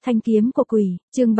Thanh kiếm của quỷ, chương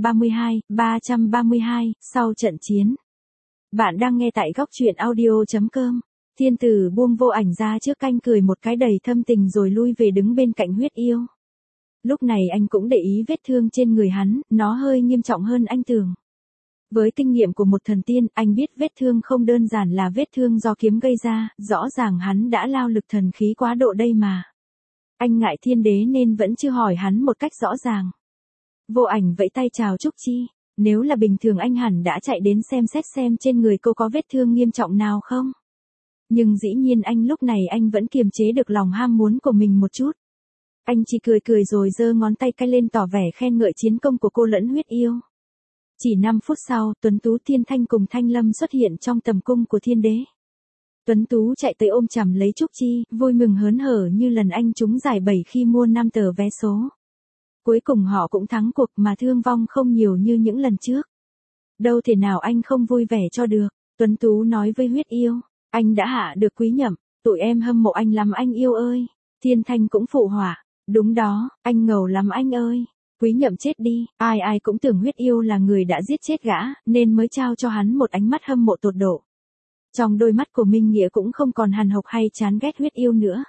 332, sau trận chiến. Bạn đang nghe tại góc truyện audio.com. Thiên tử buông Vô Ảnh ra trước canh cười một cái đầy thâm tình rồi lui về đứng bên cạnh Huyết Yêu. Lúc này anh cũng để ý vết thương trên người hắn, nó hơi nghiêm trọng hơn anh tưởng. Với kinh nghiệm của một thần tiên, anh biết vết thương không đơn giản là vết thương do kiếm gây ra, rõ ràng hắn đã lao lực thần khí quá độ đây mà. Anh ngại Thiên Đế nên vẫn chưa hỏi hắn một cách rõ ràng. Vô Ảnh vẫy tay chào Trúc Chi, nếu là bình thường anh hẳn đã chạy đến xem xét xem trên người cô có vết thương nghiêm trọng nào không. Nhưng dĩ nhiên lúc này anh vẫn kiềm chế được lòng ham muốn của mình một chút. Anh chỉ cười cười rồi giơ ngón tay cái lên tỏ vẻ khen ngợi chiến công của cô lẫn Huyết Yêu. Chỉ 5 phút sau, Tuấn Tú Thiên Thanh cùng Thanh Lâm xuất hiện trong tầm cung của Thiên Đế. Tuấn Tú chạy tới ôm chầm lấy Trúc Chi, vui mừng hớn hở như lần anh trúng giải 7 khi mua 5 tờ vé số. Cuối cùng họ cũng thắng cuộc mà thương vong không nhiều như những lần trước. Đâu thể nào anh không vui vẻ cho được, Tuấn Tú nói với Huyết Yêu, anh đã hạ được Quý Nhậm, tụi em hâm mộ anh lắm anh yêu ơi. Thiên Thanh cũng phụ họa, đúng đó, anh ngầu lắm anh ơi. Quý Nhậm chết đi, ai cũng tưởng Huyết Yêu là người đã giết chết gã, nên mới trao cho hắn một ánh mắt hâm mộ tột độ. Trong đôi mắt của Minh Nghĩa cũng không còn hằn học hay chán ghét Huyết Yêu nữa.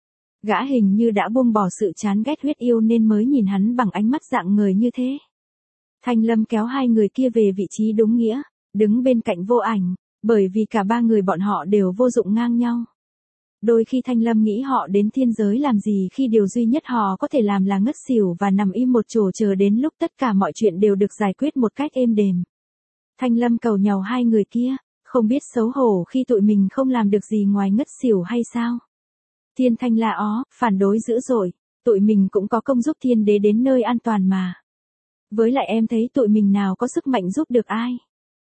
Gã hình như đã buông bỏ sự chán ghét Huyết Yêu nên mới nhìn hắn bằng ánh mắt dạng người như thế. Thanh Lâm kéo hai người kia về vị trí đúng nghĩa, đứng bên cạnh Vô Ảnh, bởi vì cả ba người bọn họ đều vô dụng ngang nhau. Đôi khi Thanh Lâm nghĩ họ đến thiên giới làm gì khi điều duy nhất họ có thể làm là ngất xỉu và nằm im một chỗ chờ đến lúc tất cả mọi chuyện đều được giải quyết một cách êm đềm. Thanh Lâm cầu nhàu hai người kia, không biết xấu hổ khi tụi mình không làm được gì ngoài ngất xỉu hay sao? Thiên Thanh la ó, phản đối dữ dội, tụi mình cũng có công giúp Thiên Đế đến nơi an toàn mà. Với lại em thấy tụi mình nào có sức mạnh giúp được ai.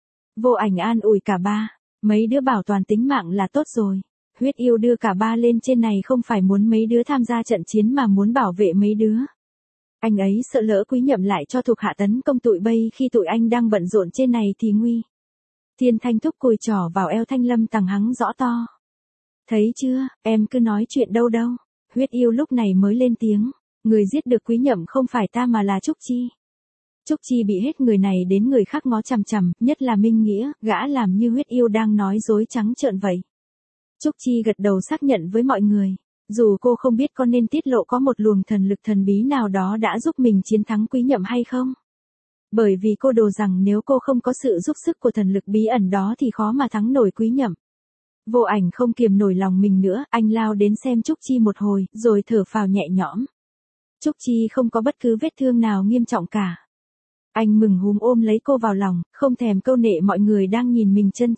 Vô Ảnh an ủi cả ba, mấy đứa bảo toàn tính mạng là tốt rồi. Huyết Yêu đưa cả ba lên trên này không phải muốn mấy đứa tham gia trận chiến mà muốn bảo vệ mấy đứa. Anh ấy sợ lỡ Quý Nhậm lại cho thuộc hạ tấn công tụi bây khi tụi anh đang bận rộn trên này thì nguy. Thiên Thanh thúc cùi trỏ vào eo Thanh Lâm tằng hắng rõ to. Thấy chưa, em cứ nói chuyện đâu. Huyết Yêu lúc này mới lên tiếng, người giết được Quý Nhậm không phải ta mà là Trúc Chi. Trúc Chi bị hết người này đến người khác ngó chằm chằm, nhất là Minh Nghĩa, gã làm như Huyết Yêu đang nói dối trắng trợn vậy. Trúc Chi gật đầu xác nhận với mọi người, dù cô không biết có nên tiết lộ có một luồng thần lực thần bí nào đó đã giúp mình chiến thắng Quý Nhậm hay không. Bởi vì cô đồ rằng nếu cô không có sự giúp sức của thần lực bí ẩn đó thì khó mà thắng nổi Quý Nhậm. Vô Ảnh không kiềm nổi lòng mình nữa, anh lao đến xem Trúc Chi một hồi, rồi thở phào nhẹ nhõm. Trúc Chi không có bất cứ vết thương nào nghiêm trọng cả. Anh mừng húm ôm lấy cô vào lòng, không thèm câu nệ mọi người đang nhìn mình chân.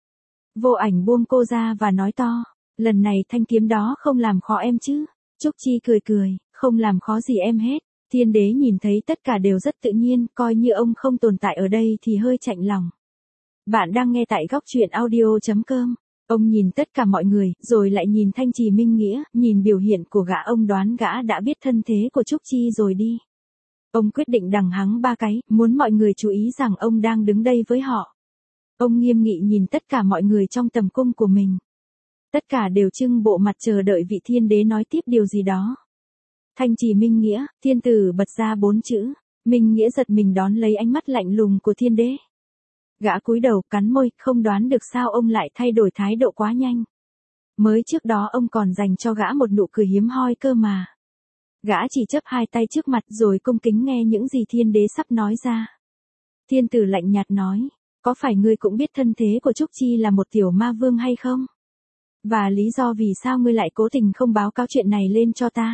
Vô Ảnh buông cô ra và nói to, lần này thanh kiếm đó không làm khó em chứ. Trúc Chi cười, không làm khó gì em hết. Thiên Đế nhìn thấy tất cả đều rất tự nhiên, coi như ông không tồn tại ở đây thì hơi chạnh lòng. Bạn đang nghe tại góc truyện audio.com. Ông nhìn tất cả mọi người, rồi lại nhìn Thanh Trì Minh Nghĩa, nhìn biểu hiện của gã ông đoán gã đã biết thân thế của Trúc Chi rồi đi. Ông quyết định đằng hắng ba cái, muốn mọi người chú ý rằng ông đang đứng đây với họ. Ông nghiêm nghị nhìn tất cả mọi người trong tầm cung của mình. Tất cả đều trưng bộ mặt chờ đợi vị Thiên Đế nói tiếp điều gì đó. Thanh Trì Minh Nghĩa, thiên tử bật ra 4 chữ, Minh Nghĩa giật mình đón lấy ánh mắt lạnh lùng của Thiên Đế. Gã cúi đầu cắn môi, không đoán được sao ông lại thay đổi thái độ quá nhanh. Mới trước đó ông còn dành cho gã một nụ cười hiếm hoi cơ mà. Gã chỉ chắp hai tay trước mặt rồi cung kính nghe những gì Thiên Đế sắp nói ra. Thiên tử lạnh nhạt nói, có phải ngươi cũng biết thân thế của Trúc Chi là một tiểu ma vương hay không? Và lý do vì sao ngươi lại cố tình không báo cáo chuyện này lên cho ta?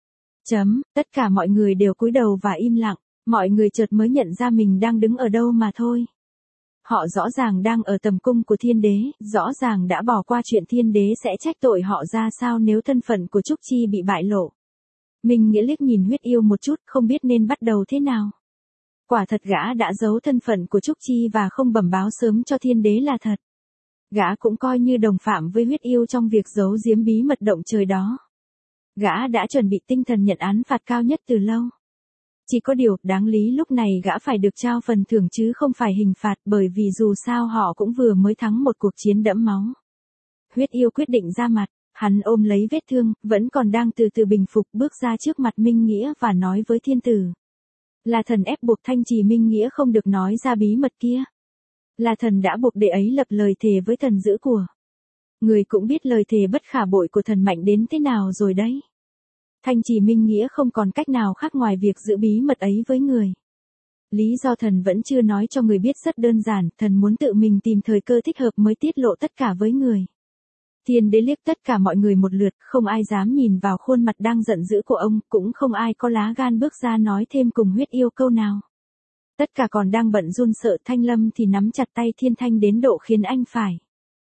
Tất cả mọi người đều cúi đầu và im lặng, mọi người chợt mới nhận ra mình đang đứng ở đâu mà thôi. Họ rõ ràng đang ở tầm cung của Thiên Đế, rõ ràng đã bỏ qua chuyện Thiên Đế sẽ trách tội họ ra sao nếu thân phận của Trúc Chi bị bại lộ. Minh Nghĩa liếc nhìn Huyết Yêu một chút, không biết nên bắt đầu thế nào. Quả thật gã đã giấu thân phận của Trúc Chi và không bẩm báo sớm cho Thiên Đế là thật. Gã cũng coi như đồng phạm với Huyết Yêu trong việc giấu giếm bí mật động trời đó. Gã đã chuẩn bị tinh thần nhận án phạt cao nhất từ lâu. Chỉ có điều, đáng lý lúc này gã phải được trao phần thưởng chứ không phải hình phạt, bởi vì dù sao họ cũng vừa mới thắng một cuộc chiến đẫm máu. Huyết Yêu quyết định ra mặt, hắn ôm lấy vết thương, vẫn còn đang từ từ bình phục bước ra trước mặt Minh Nghĩa và nói với thiên tử. Là thần ép buộc Thanh Trì Minh Nghĩa không được nói ra bí mật kia. Là thần đã buộc đệ ấy lập lời thề với thần giữ của. Người cũng biết lời thề bất khả bội của thần mạnh đến thế nào rồi đấy. Thanh Trì Minh Nghĩa không còn cách nào khác ngoài việc giữ bí mật ấy với người. Lý do thần vẫn chưa nói cho người biết rất đơn giản, thần muốn tự mình tìm thời cơ thích hợp mới tiết lộ tất cả với người. Thiên đế liếc tất cả mọi người một lượt, không ai dám nhìn vào khuôn mặt đang giận dữ của ông, cũng không ai có lá gan bước ra nói thêm cùng Huyết Yêu câu nào. Tất cả còn đang bận run sợ. Thanh Lâm thì nắm chặt tay Thiên Thanh đến độ khiến anh phải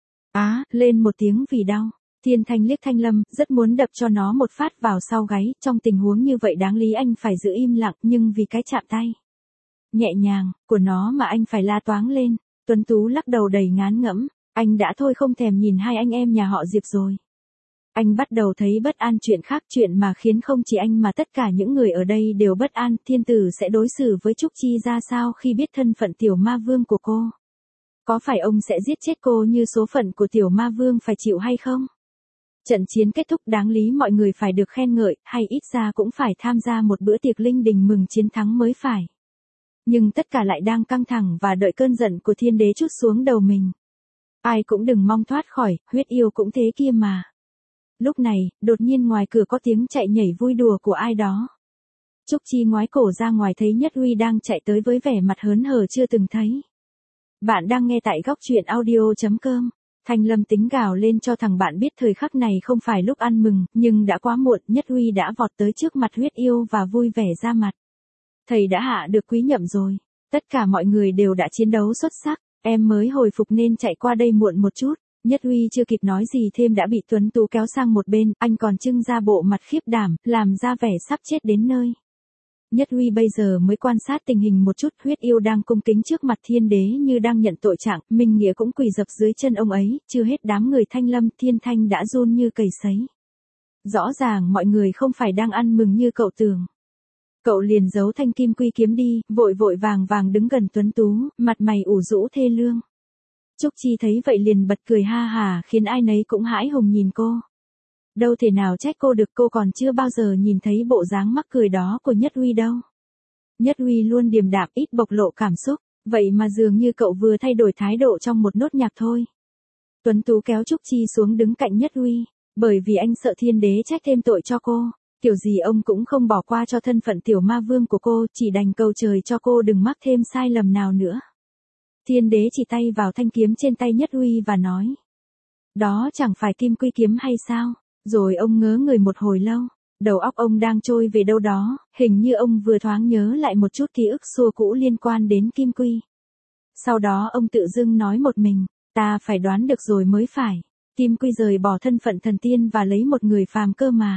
lên một tiếng vì đau. Thiên Thanh liếc Thanh Lâm, rất muốn đập cho nó một phát vào sau gáy, trong tình huống như vậy đáng lý anh phải giữ im lặng, nhưng vì cái chạm tay nhẹ nhàng của nó mà anh phải la toáng lên. Tuấn Tú lắc đầu đầy ngán ngẩm, anh đã thôi không thèm nhìn hai anh em nhà họ Diệp rồi. Anh bắt đầu thấy bất an, chuyện khác, chuyện mà khiến không chỉ anh mà tất cả những người ở đây đều bất an. Thiên tử sẽ đối xử với Trúc Chi ra sao khi biết thân phận tiểu ma vương của cô? Có phải ông sẽ giết chết cô như số phận của tiểu ma vương phải chịu hay không? Trận chiến kết thúc đáng lý mọi người phải được khen ngợi, hay ít ra cũng phải tham gia một bữa tiệc linh đình mừng chiến thắng mới phải. Nhưng tất cả lại đang căng thẳng và đợi cơn giận của thiên đế trút xuống đầu mình. Ai cũng đừng mong thoát khỏi, Huyết Yêu cũng thế kia mà. Lúc này, đột nhiên ngoài cửa có tiếng chạy nhảy vui đùa của ai đó. Trúc Chi ngoái cổ ra ngoài thấy Nhất Huy đang chạy tới với vẻ mặt hớn hở chưa từng thấy. Bạn đang nghe tại góc truyện audio.com. Thanh Lâm tính gào lên cho thằng bạn biết thời khắc này không phải lúc ăn mừng, nhưng đã quá muộn. Nhất Huy đã vọt tới trước mặt Huyết Yêu và vui vẻ ra mặt. Thầy đã hạ được Quý Nhậm rồi. Tất cả mọi người đều đã chiến đấu xuất sắc. Em mới hồi phục nên chạy qua đây muộn một chút. Nhất Huy chưa kịp nói gì thêm đã bị Tuấn Tú kéo sang một bên, anh còn trưng ra bộ mặt khiếp đảm, làm ra vẻ sắp chết đến nơi. Nhất Huy bây giờ mới quan sát tình hình một chút. Huyết Yêu đang cung kính trước mặt thiên đế như đang nhận tội trạng, Minh Nghĩa cũng quỳ dập dưới chân ông ấy. Chưa hết đám người Thanh Lâm, Thiên Thanh đã run như cầy sấy. Rõ ràng mọi người không phải đang ăn mừng như cậu tưởng. Cậu liền giấu thanh kim quy kiếm đi, vội vội vàng vàng đứng gần Tuấn Tú, mặt mày ủ rũ thê lương. Trúc Chi thấy vậy liền bật cười ha hà, khiến ai nấy cũng hãi hùng nhìn cô. Đâu thể nào trách cô được, cô còn chưa bao giờ nhìn thấy bộ dáng mắc cười đó của Nhất Huy đâu. Nhất Huy luôn điềm đạm, ít bộc lộ cảm xúc, vậy mà dường như cậu vừa thay đổi thái độ trong một nốt nhạc thôi. Tuấn Tú kéo Trúc Chi xuống đứng cạnh Nhất Huy, bởi vì anh sợ thiên đế trách thêm tội cho cô. Kiểu gì ông cũng không bỏ qua cho thân phận tiểu ma vương của cô, chỉ đành cầu trời cho cô đừng mắc thêm sai lầm nào nữa. Thiên đế chỉ tay vào thanh kiếm trên tay Nhất Huy và nói. Đó chẳng phải kim quy kiếm hay sao? Rồi ông ngớ người một hồi lâu. Đầu óc ông đang trôi về đâu đó, hình như ông vừa thoáng nhớ lại một chút ký ức xưa cũ liên quan đến kim quy. Sau đó ông tự dưng nói một mình, ta phải đoán được rồi mới phải. Kim quy rời bỏ thân phận thần tiên và lấy một người phàm cơ mà.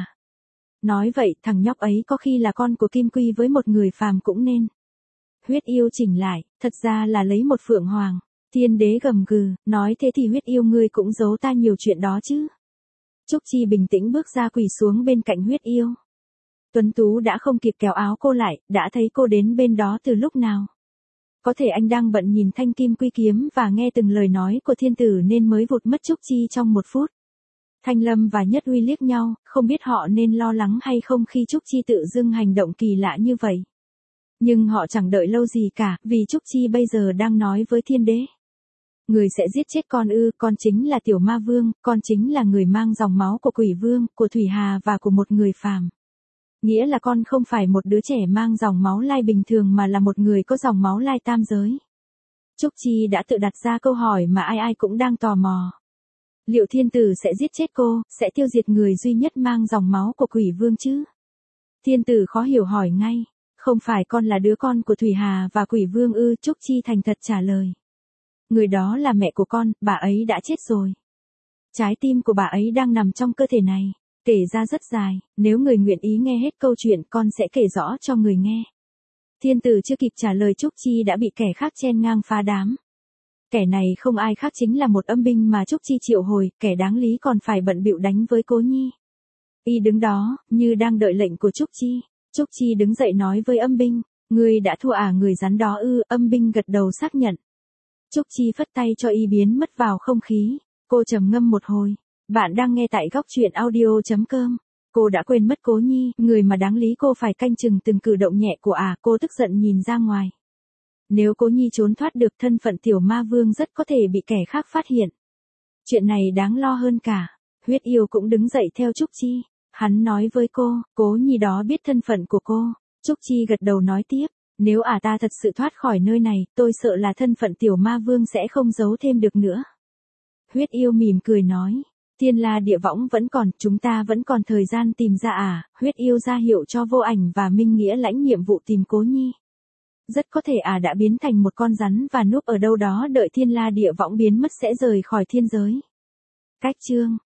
Nói vậy thằng nhóc ấy có khi là con của kim quy với một người phàm cũng nên. Huyết Yêu chỉnh lại, thật ra là lấy một phượng hoàng. Thiên đế gầm gừ, nói thế thì Huyết Yêu ngươi cũng giấu ta nhiều chuyện đó chứ. Trúc Chi bình tĩnh bước ra quỳ xuống bên cạnh Huyết Yêu. Tuấn Tú đã không kịp kéo áo cô lại, đã thấy cô đến bên đó từ lúc nào. Có thể anh đang bận nhìn thanh kim quy kiếm và nghe từng lời nói của thiên tử nên mới vụt mất Trúc Chi trong một phút. Thanh Lâm và Nhất Huy liếc nhau, không biết họ nên lo lắng hay không khi Trúc Chi tự dưng hành động kỳ lạ như vậy. Nhưng họ chẳng đợi lâu gì cả, vì Trúc Chi bây giờ đang nói với thiên đế. Người sẽ giết chết con ư? Con chính là tiểu ma vương, con chính là người mang dòng máu của quỷ vương, của thủy hà và của một người phàm. Nghĩa là con không phải một đứa trẻ mang dòng máu lai bình thường mà là một người có dòng máu lai tam giới. Trúc Chi đã tự đặt ra câu hỏi mà ai ai cũng đang tò mò. Liệu thiên tử sẽ giết chết cô, sẽ tiêu diệt người duy nhất mang dòng máu của quỷ vương chứ? Thiên tử khó hiểu hỏi ngay. Không phải con là đứa con của Thủy Hà và quỷ vương ư? Trúc Chi thành thật trả lời. Người đó là mẹ của con, bà ấy đã chết rồi. Trái tim của bà ấy đang nằm trong cơ thể này. Kể ra rất dài, nếu người nguyện ý nghe hết câu chuyện con sẽ kể rõ cho người nghe. Thiên tử chưa kịp trả lời Trúc Chi đã bị kẻ khác chen ngang phá đám. Kẻ này không ai khác chính là một âm binh mà Trúc Chi triệu hồi, kẻ đáng lý còn phải bận bịu đánh với Cố Nhi. Y đứng đó, như đang đợi lệnh của Trúc Chi. Trúc Chi đứng dậy nói với âm binh, ngươi đã thua à người rắn đó ư? Âm binh gật đầu xác nhận. Trúc Chi phất tay cho y biến mất vào không khí. Cô trầm ngâm một hồi. Bạn đang nghe tại góc truyện audio.com. Cô đã quên mất Cố Nhi, người mà đáng lý cô phải canh chừng từng cử động nhẹ của cô tức giận nhìn ra ngoài. Nếu Cố Nhi trốn thoát được thân phận tiểu ma vương rất có thể bị kẻ khác phát hiện. Chuyện này đáng lo hơn cả. Huyết yêu cũng đứng dậy theo Trúc Chi. Hắn nói với cô, Cố Nhi đó biết thân phận của cô. Trúc Chi gật đầu nói tiếp, nếu ta thật sự thoát khỏi nơi này, tôi sợ là thân phận tiểu ma vương sẽ không giấu thêm được nữa. Huyết yêu mỉm cười nói, Thiên La Địa Võng vẫn còn, chúng ta vẫn còn thời gian tìm ra Huyết yêu ra hiệu cho Vô Ảnh và Minh Nghĩa lãnh nhiệm vụ tìm Cố Nhi. Rất có thể đã biến thành một con rắn và núp ở đâu đó đợi Thiên La Địa Võng biến mất sẽ rời khỏi thiên giới. Cách chương